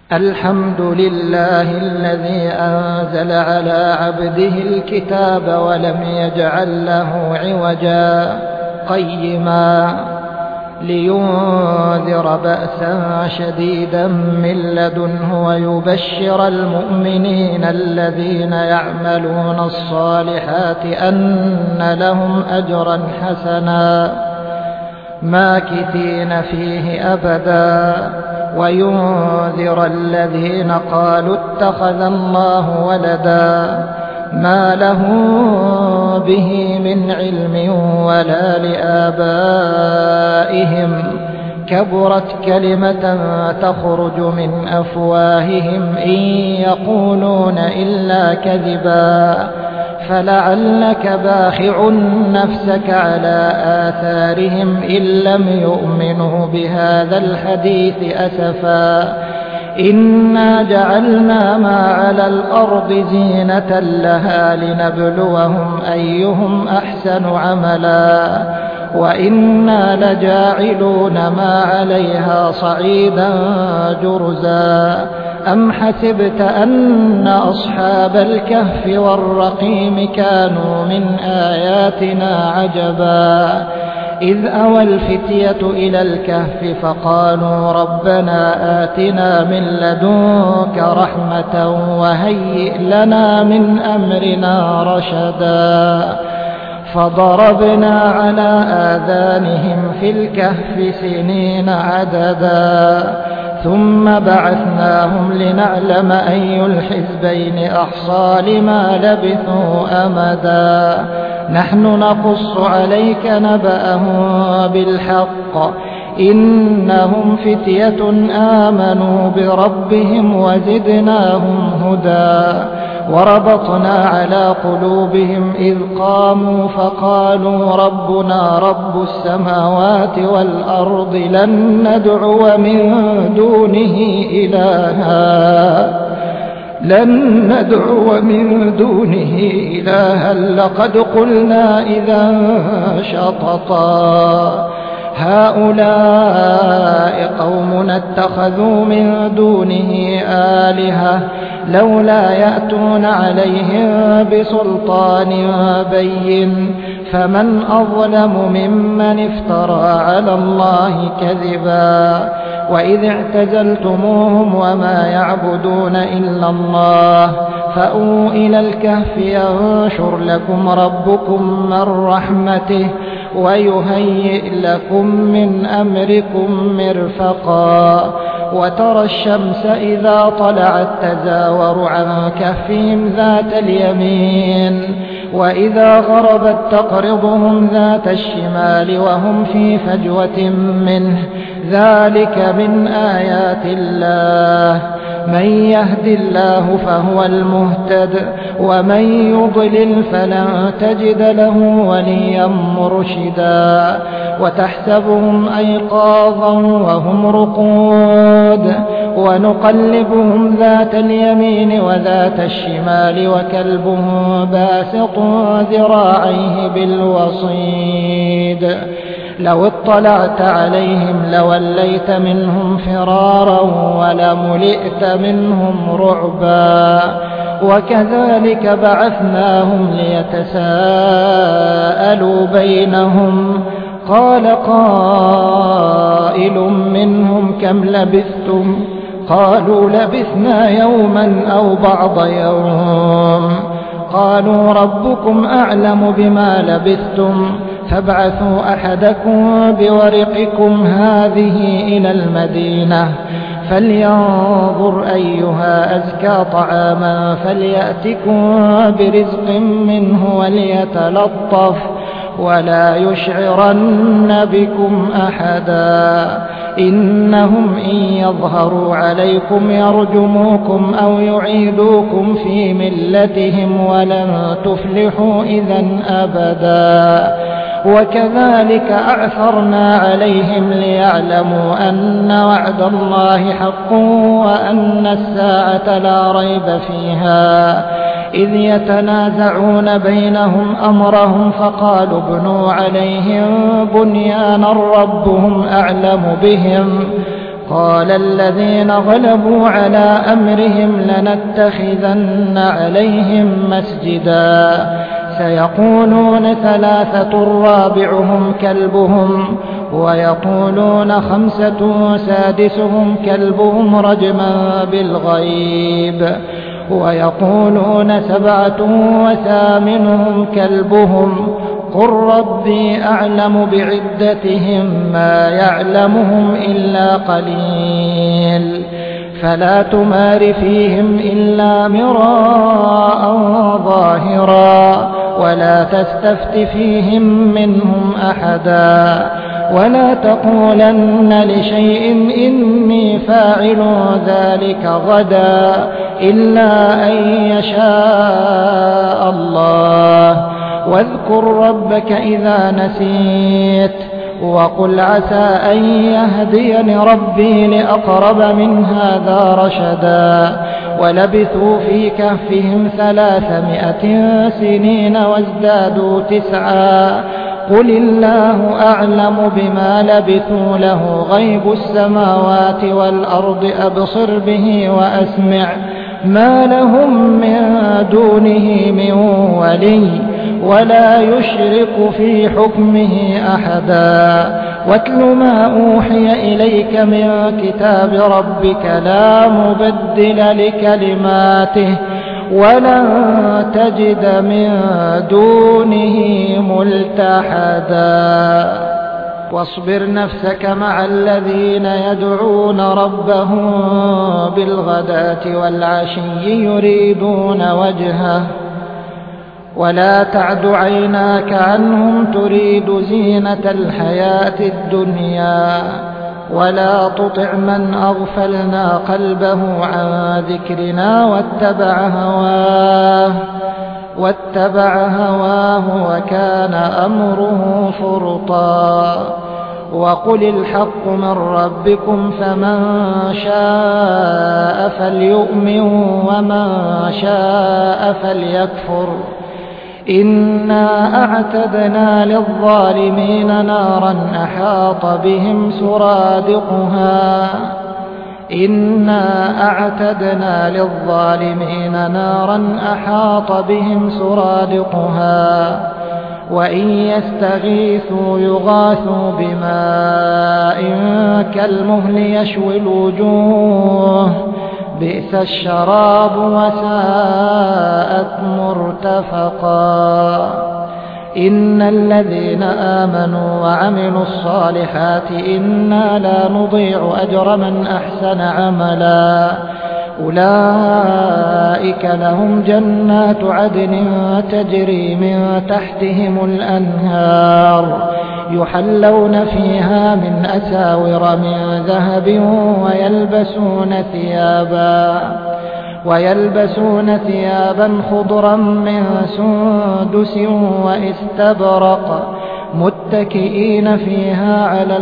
الحمد لله الذي أنزل على عبده الكتاب ولم يجعل له عوجا قيما لينذر بأسا شديدا من لدنه ويبشر المؤمنين الذين يعملون الصالحات أن لهم أجرا حسنا ماكثين فيه أبدا وينذر الذين قالوا اتخذ الله ولدا ما له به من علم ولا لآبائهم كبرت كلمة تخرج من أفواههم إن يقولون إلا كذبا فلعلك باخع نفسك على آثارهم إن لم يؤمنوا بهذا الحديث أسفا إنا جعلنا ما على الأرض زينة لها لنبلوهم أيهم أحسن عملا وإنا لجاعلون ما عليها صعيدا جرزا أم حسبت أن أصحاب الكهف والرقيم كانوا من آياتنا عجبا إذ أوى الفتية إلى الكهف فقالوا ربنا آتنا من لدنك رحمة وهيئ لنا من أمرنا رشدا فضربنا على آذانهم في الكهف سنين عددا ثم بعثناهم لنعلم أي الحزبين أحصى لما لبثوا أمدا نحن نقص عليك نبأهم بالحق إنهم فتية آمنوا بربهم وزدناهم هدى وربطنا على قلوبهم إذ قاموا فقالوا ربنا رب السماوات والأرض لن ندعو من دونه إلها لقد قلنا إذا شططا هؤلاء قومنا اتخذوا من دونه آلهة لولا يأتون عليهم بسلطان بين فمن أظلم ممن افترى على الله كذبا وإذ اعتزلتموهم وما يعبدون إلا الله فأووا إلى الكهف ينشر لكم ربكم من رحمته ويهيئ لكم من أمركم مرفقا وترى الشمس إذا طلعت تزاور عن كهفهم ذات اليمين وإذا غربت تقرضهم ذات الشمال وهم في فجوة منه ذلك من آيات الله من يهد الله فهو المهتد ومن يضلل فلن تجد له وليا مرشدا وتحسبهم أيقاظا وهم رقود ونقلبهم ذات اليمين وذات الشمال وكلبهم باسط ذراعيه بالوصيد لو اطلعت عليهم لوليت منهم فرارا ولملئت منهم رعبا وكذلك بعثناهم ليتساءلوا بينهم قال قائل منهم كم لبثتم قالوا لبثنا يوما أو بعض يوم قالوا ربكم أعلم بما لبثتم فابعثوا أحدكم بورقكم هذه إلى المدينة فلينظر أيها أزكى طعاما فليأتكم برزق منه وليتلطف ولا يشعرن بكم أحدا إنهم إن يظهروا عليكم يرجموكم أو يعيدوكم في ملتهم ولن تفلحوا إذا أبدا وكذلك أعثرنا عليهم ليعلموا أن وعد الله حق وأن الساعة لا ريب فيها إذ يتنازعون بينهم أمرهم فقالوا ابنوا عليهم بنيانا ربهم أعلم بهم قال الذين غلبوا على أمرهم لنتخذن عليهم مسجدا سيقولون 3 رابعهم كلبهم ويقولون 5 سادسهم كلبهم رجما بالغيب ويقولون 7 وثامنهم كلبهم قل ربي أعلم بعدتهم ما يعلمهم إلا قليل فلا تمار فيهم إلا مراء ظاهرا ولا تستفت فيهم منهم أحدا ولا تقولن لشيء إني فاعل ذلك غدا إلا أن يشاء الله واذكر ربك إذا نسيت وقل عسى أن يهديني ربي لأقرب من هذا رشدا ولبثوا في كهفهم 300 سنين وازدادوا 9 قل الله أعلم بما لبثوا له غيب السماوات والأرض أبصر به وأسمع ما لهم من دونه من ولي ولا يشرك في حكمه أحدا واتل ما أوحي إليك من كتاب ربك لا مبدل لكلماته ولن تجد من دونه ملتحدا واصبر نفسك مع الذين يدعون ربهم بالغداة والعشي يريدون وجهه ولا تعد عيناك عنهم تريد زينة الحياة الدنيا ولا تطع من أغفلنا قلبه عن ذكرنا واتبع هواه وكان أمره فرطا وقل الحق من ربكم فمن شاء فليؤمن ومن شاء فليكفر إنا أعتدنا للظالمين نارا أحاط بهم سرادقها وإن يستغيثوا يغاثوا بماء كالمهل يشوي الوجوه بئس الشراب وساءت مرتفقا إن الذين آمنوا وعملوا الصالحات إنا لا نضيع أجر من أحسن عملا أولئك لهم جنات عدن تجري من تحتهم الأنهار يحلون فيها من أساور من ذهب ويلبسون ثيابا خضرا من سندس واستبرق متكئين فيها على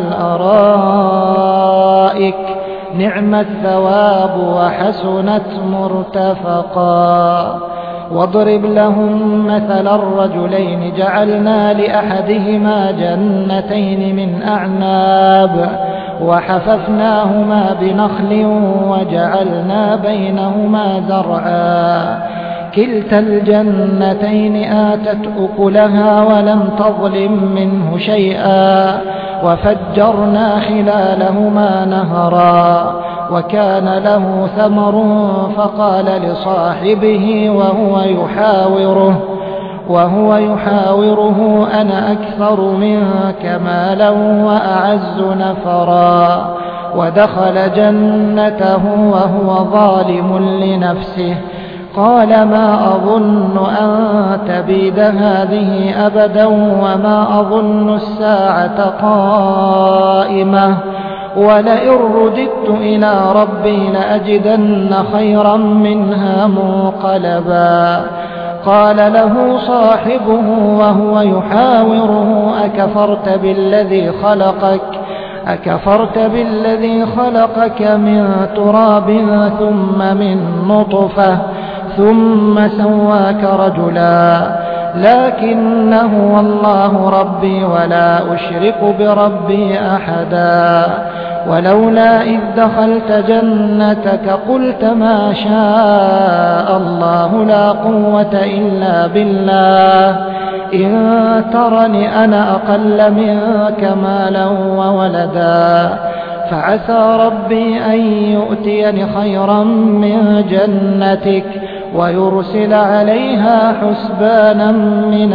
الأرائك نعم الثواب وحسنت مرتفقا واضرب لهم مثل الرجلين جعلنا لأحدهما جنتين من أعناب وحففناهما بنخل وجعلنا بينهما زرعا كلتا الجنتين آتت أكلها ولم تظلم منه شيئا وفجرنا خلالهما نهرا وكان له ثمر فقال لصاحبه وهو يحاوره أنا أكثر منك مالا وأعز نفرا ودخل جنته وهو ظالم لنفسه قال ما أظن أن تبيد هذه أبدا وما أظن الساعة قائمة ولئن رددت إلى ربي لأجدن خيرا منها منقلبا قال له صاحبه وهو يحاوره أكفرت بالذي خلقك من تراب ثم من نطفة ثم سواك رجلا لكنه والله ربي ولا أشرك بربي أحدا ولولا إذ دخلت جنتك قلت ما شاء الله لا قوة إلا بالله إن ترني أنا أقل منك مالا وولدا فعسى ربي أن يؤتيني خيرا من جنتك ويرسل عليها حسبانا من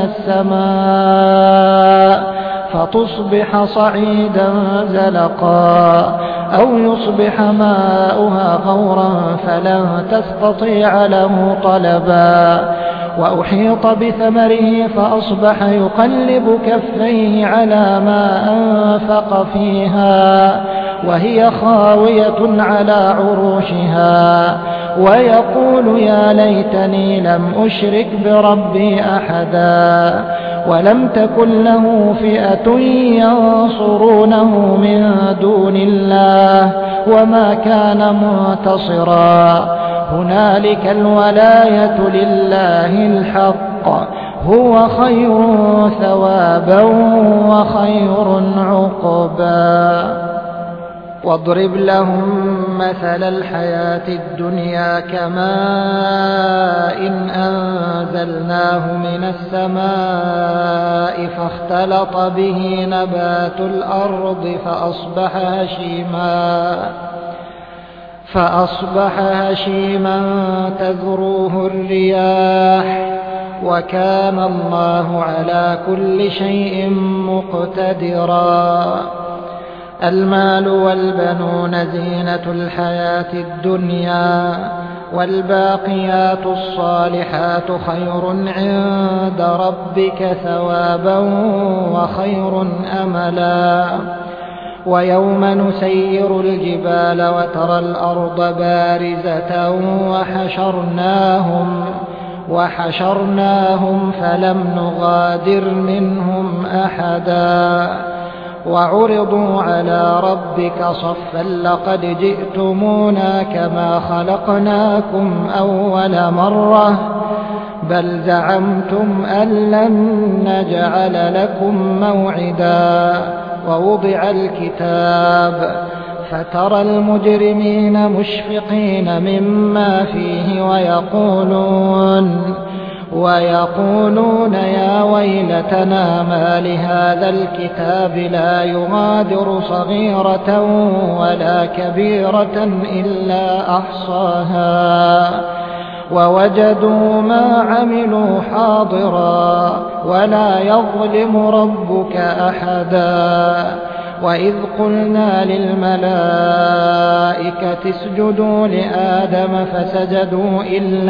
السماء فتصبح صعيدا زلقا أو يصبح ماؤها غورا فلن تستطيع له طلبا وأحيط بثمره فأصبح يقلب كفيه على ما أنفق فيها وهي خاوية على عروشها ويقول يا ليتني لم أشرك بربي أحدا ولم تكن له فئة ينصرونه من دون الله وما كان منتصرا هنالك الولاية لله الحق هو خير ثوابا وخير عقبا واضرب لهم مثل الحياة الدنيا كماء إن أنزلناه من السماء فاختلط به نبات الأرض فأصبح هشيما تذروه الرياح وكان الله على كل شيء مقتدرا المال والبنون زينة الحياة الدنيا والباقيات الصالحات خير عند ربك ثوابا وخير أملا ويوم نسير الجبال وترى الأرض بارزة وحشرناهم فلم نغادر منهم أحدا وعرضوا على ربك صفا لقد جئتمونا كما خلقناكم أول مرة بل زعمتم أن لن نجعل لكم موعدا ووضع الكتاب فترى المجرمين مشفقين مما فيه ويقولون يا ويلتنا ما لهذا الكتاب لا يغادر صغيرة ولا كبيرة إلا أحصاها ووجدوا ما عملوا حاضرا ولا يظلم ربك أحدا وإذ قلنا للملائكة اسجدوا لآدم فسجدوا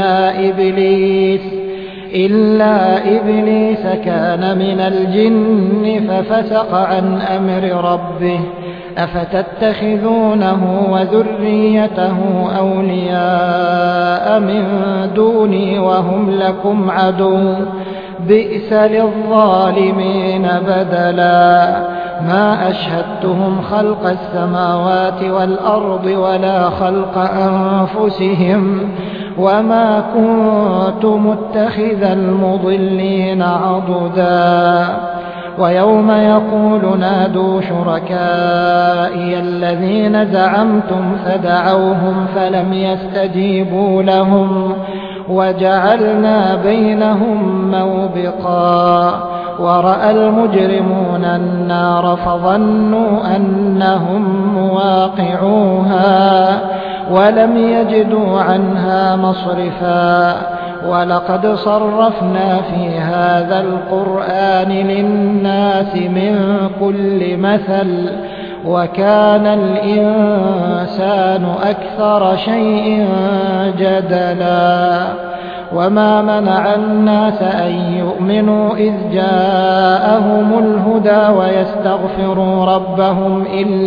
إلا إبليس كان من الجن ففسق عن أمر ربه أفتتخذونه وذريته أولياء من دوني وهم لكم عدو بئس للظالمين بدلا ما أشهدتهم خلق السماوات والأرض ولا خلق أنفسهم وما كنت متخذ المضلين عضدا ويوم يقول نادوا شركائي الذين زعمتم فدعوهم فلم يستجيبوا لهم وجعلنا بينهم موبقا ورأى المجرمون النار فظنوا أنهم مواقعوها ولم يجدوا عنها مصرفا ولقد صرفنا في هذا القرآن للناس من كل مثل وكان الإنسان أكثر شيء جدلا وما منع الناس أن يؤمنوا إذ جاءهم الهدى ويستغفروا ربهم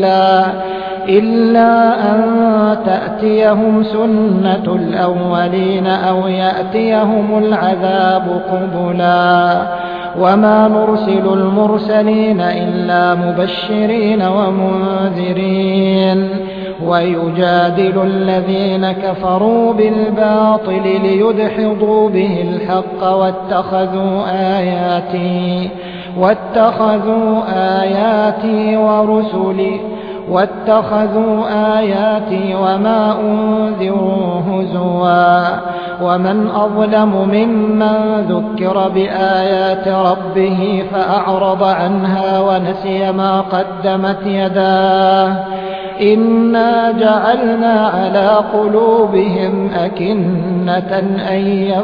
إلا أن تأتيهم سنة الأولين أو يأتيهم العذاب قبلا وما نرسل المرسلين إلا مبشرين ومنذرين ويجادل الذين كفروا بالباطل ليدحضوا به الحق واتخذوا آياتي واتخذوا آياتي وما أنذروا هزوا ومن أظلم ممن ذكر بآيات ربه فأعرض عنها ونسي ما قدمت يداه إنا جعلنا على قلوبهم أكنة أن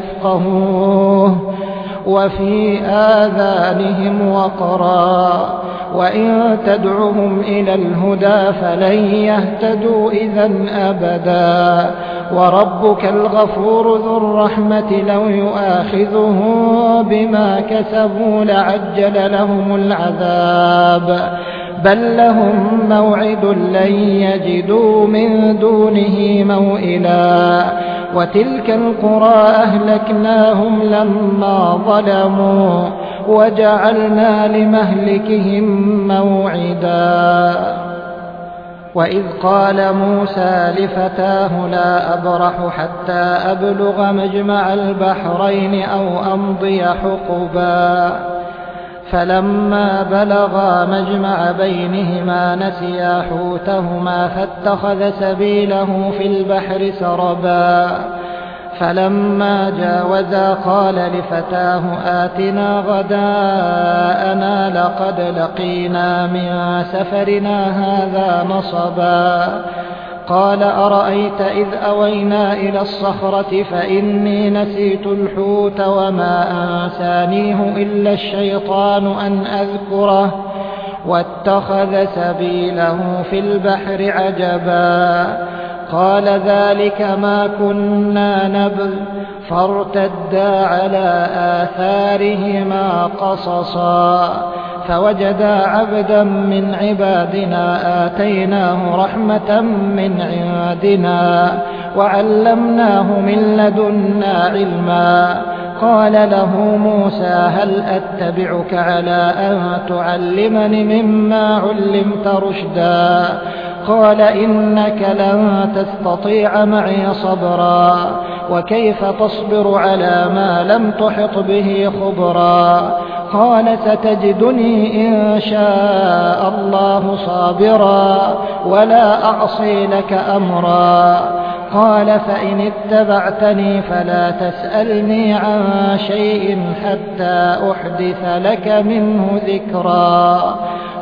يفقهوه وفي آذانهم وقرا وإن تدعهم إلى الهدى فلن يهتدوا إذا أبدا وربك الغفور ذو الرحمة لو يؤاخذهم بما كسبوا لعجل لهم العذاب بل لهم موعد لن يجدوا من دونه موئلا وتلك القرى أهلكناهم لما ظلموا وجعلنا لمهلكهم موعدا وإذ قال موسى لفتاه لا أبرح حتى أبلغ مجمع البحرين أو أمضي حقبا فلما بلغا مجمع بينهما نسيا حوتهما فاتخذ سبيله في البحر سربا فلما جاوزا قال لفتاه آتنا غداءنا لقد لقينا من سفرنا هذا نصبا قال أرأيت إذ أوينا إلى الصخرة فإني نسيت الحوت وما أنسانيه إلا الشيطان أن أذكره واتخذ سبيله في البحر عجبا قال ذلك ما كنا نبغ فارتدا على آثارهما قصصا فوجدا عبدا من عبادنا آتيناه رحمة من عندنا وعلمناه من لدنا علما قال له موسى هل أتبعك على أن تعلمني مما علمت رشدا قال إنك لن تستطيع معي صبرا وكيف تصبر على ما لم تحط به خبرا قال ستجدني إن شاء الله صابرا ولا أعصي لك أمرا قال فإن اتبعتني فلا تسألني عن شيء حتى أحدث لك منه ذكرا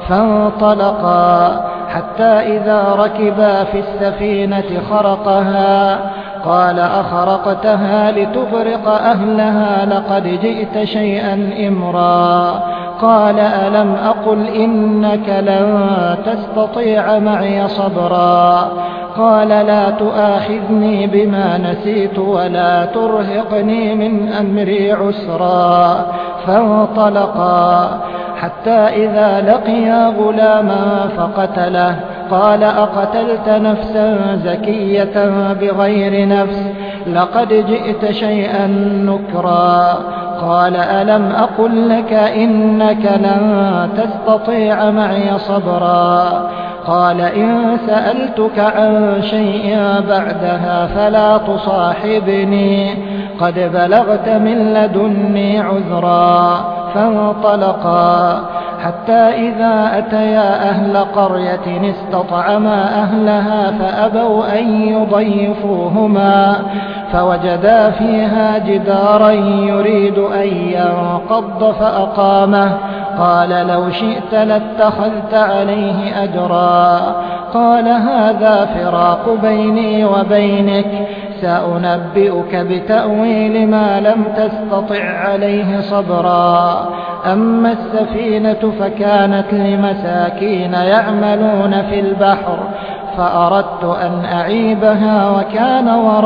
فانطلقا حتى إذا ركبا في السفينة خرقها قال أخرقتها لتغرق أهلها لقد جئت شيئا إمرا قال ألم أقل إنك لن تستطيع معي صبرا قال لا تؤاخذني بما نسيت ولا ترهقني من أمري عسرا فانطلقا حتى إذا لقيا غلاما فقتله قال أقتلت نفسا زكية بغير نفس لقد جئت شيئا نكرا قال ألم أقل لك إنك لن تستطيع معي صبرا قال إن سألتك عن شيء بعدها فلا تصاحبني قد بلغت من لدني عذرا فانطلقا حتى إذا أتيا أهل قرية استطعما أهلها فأبوا أن يضيفوهما فوجدا فيها جدارا يريد أن ينقض فأقامه قال لو شئت لاتخذت عليه أجرا قال هذا فراق بيني وبينك سأنبئك بتأويل ما لم تستطع عليه صبرا أما السفينة فكانت لمساكين يعملون في البحر فأردت أن أعيبها وكان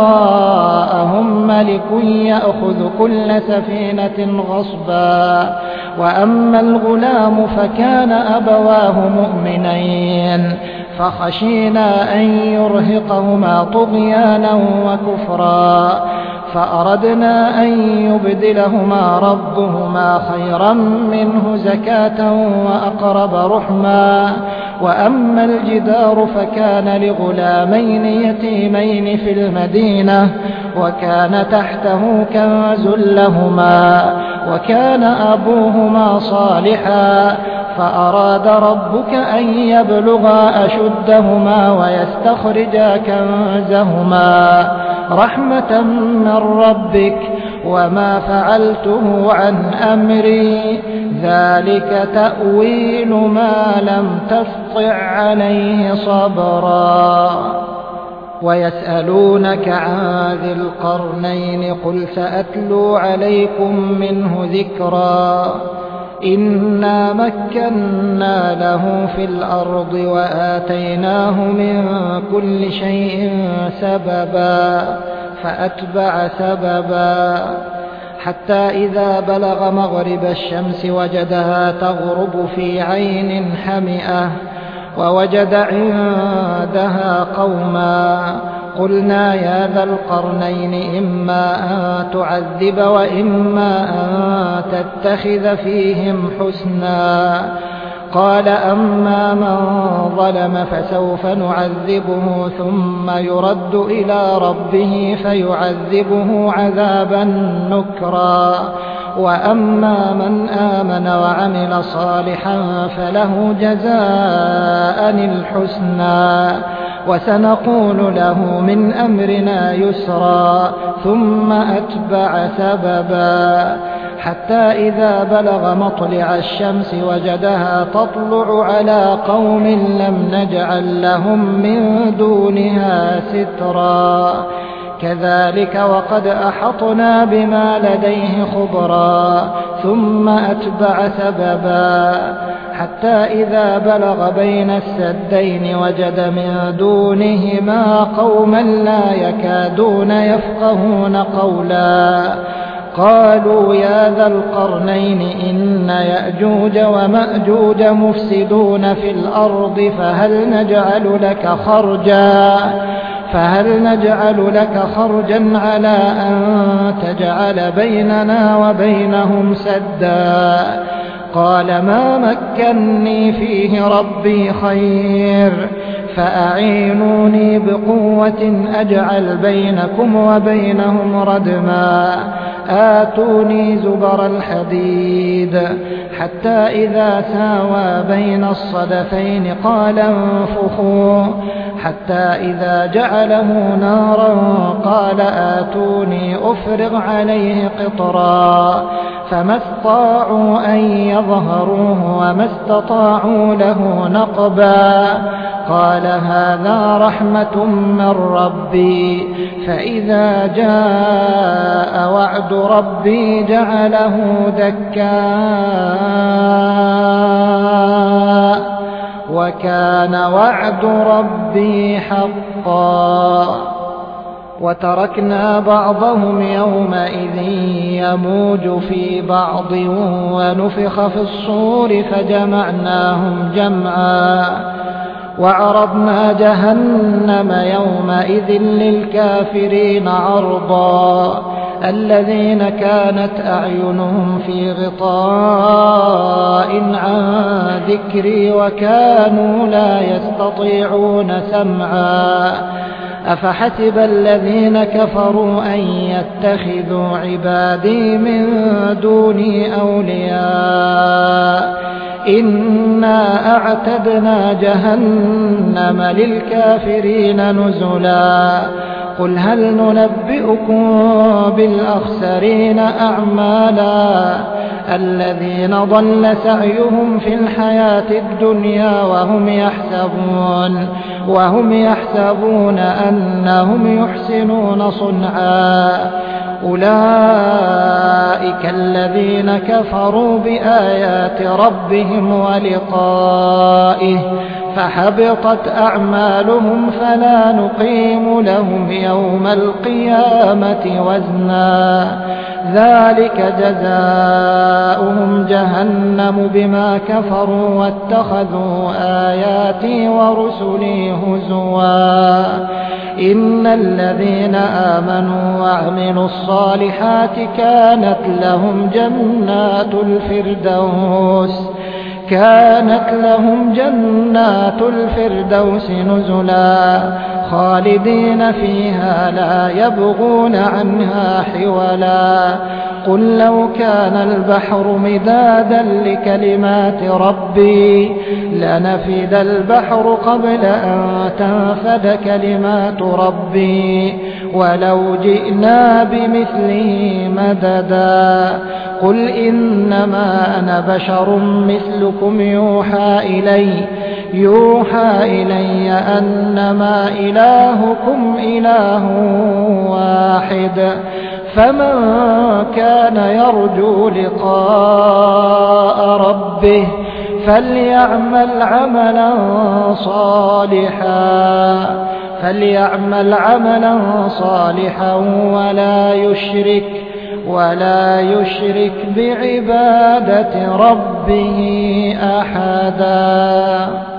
وراءهم ملك يأخذ كل سفينة غصبا وأما الغلام فكان أبواه مؤمنين فخشينا أن يرهقهما طغيانا وكفرا فأردنا أن يبدلهما ربهما خيرا منه زكاة وأقرب رحما وأما الجدار فكان لغلامين يتيمين في المدينة وكان تحته كنز لهما وكان أبوهما صالحا فأراد ربك أن يبلغا أشدهما ويستخرجا كنزهما رحمة من ربك وما فعلته عن أمري ذلك تأويل ما لم تسطع عليه صبرا ويسألونك عن ذي القرنين قل سأتلو عليكم منه ذكرا إنا مكنا له في الأرض وآتيناه من كل شيء سببا فأتبع سببا حتى إذا بلغ مغرب الشمس وجدها تغرب في عين حمئة ووجد عندها قوما قلنا يا ذا القرنين إما أن تعذب وإما أن تتخذ فيهم حسنا قال أما من ظلم فسوف نعذبه ثم يرد إلى ربه فيعذبه عذابا نكرا وأما من آمن وعمل صالحا فله جزاء الحسنى وسنقول له من أمرنا يسرا ثم أتبع سببا حتى إذا بلغ مطلع الشمس وجدها تطلع على قوم لم نجعل لهم من دونها سترا كذلك وقد أحطنا بما لديه خبرا ثم أتبع سببا حتى إذا بلغ بين السدين وجد من دونهما قوما لا يكادون يفقهون قولا قالوا يا ذا القرنين إن يأجوج ومأجوج مفسدون في الأرض فهل نجعل لك خرجا على أن تجعل بيننا وبينهم سدا قال ما مكني فيه ربي خير فأعينوني بقوة أجعل بينكم وبينهم ردما آتوني زبر الحديد حتى إذا ساوى بين الصدفين قال انفخوا حتى إذا جعله نارا قال آتوني أفرغ عليه قطرا فما استطاعوا أن يظهروه وما استطاعوا له نقبا قال هذا رحمة من ربي فإذا جاء وعد ربي جعله دكا وكان وعد ربي حقا وتركنا بعضهم يومئذ يموج في بعض ونفخ في الصور فجمعناهم جمعا وعرضنا جهنم يومئذ للكافرين عرضا الذين كانت أعينهم في غطاء عن ذكري وكانوا لا يستطيعون سمعا أفحسب الذين كفروا أن يتخذوا عبادي من دوني أولياء إنا أعتدنا جهنم للكافرين نزلا قل هل ننبئكم بالأخسرين أعمالا الذين ضل سعيهم في الحياة الدنيا وهم يحسبون أنهم يحسنون صنعا أولئك الذين كفروا بآيات ربهم ولقائه فحبطت أعمالهم فلا نقيم لهم يوم القيامة وزنا ذلك جزاؤهم جهنم بما كفروا واتخذوا آياتي ورسلي هزوا إن الذين آمنوا وعملوا الصالحات كانت لهم جنات الفردوس نزلا خالدين فيها لا يبغون عنها حولا قل لو كان البحر مدادا لكلمات ربي لنفد البحر قبل أن تنفد كلمات ربي ولو جئنا بمثله مددا قل إنما أنا بشر مثلكم يوحى إلي أنما إلهكم إله واحد فمن كان يرجو لقاء ربه فليعمل عملا صالحا ولا يشرك بعبادة ربه أحدا.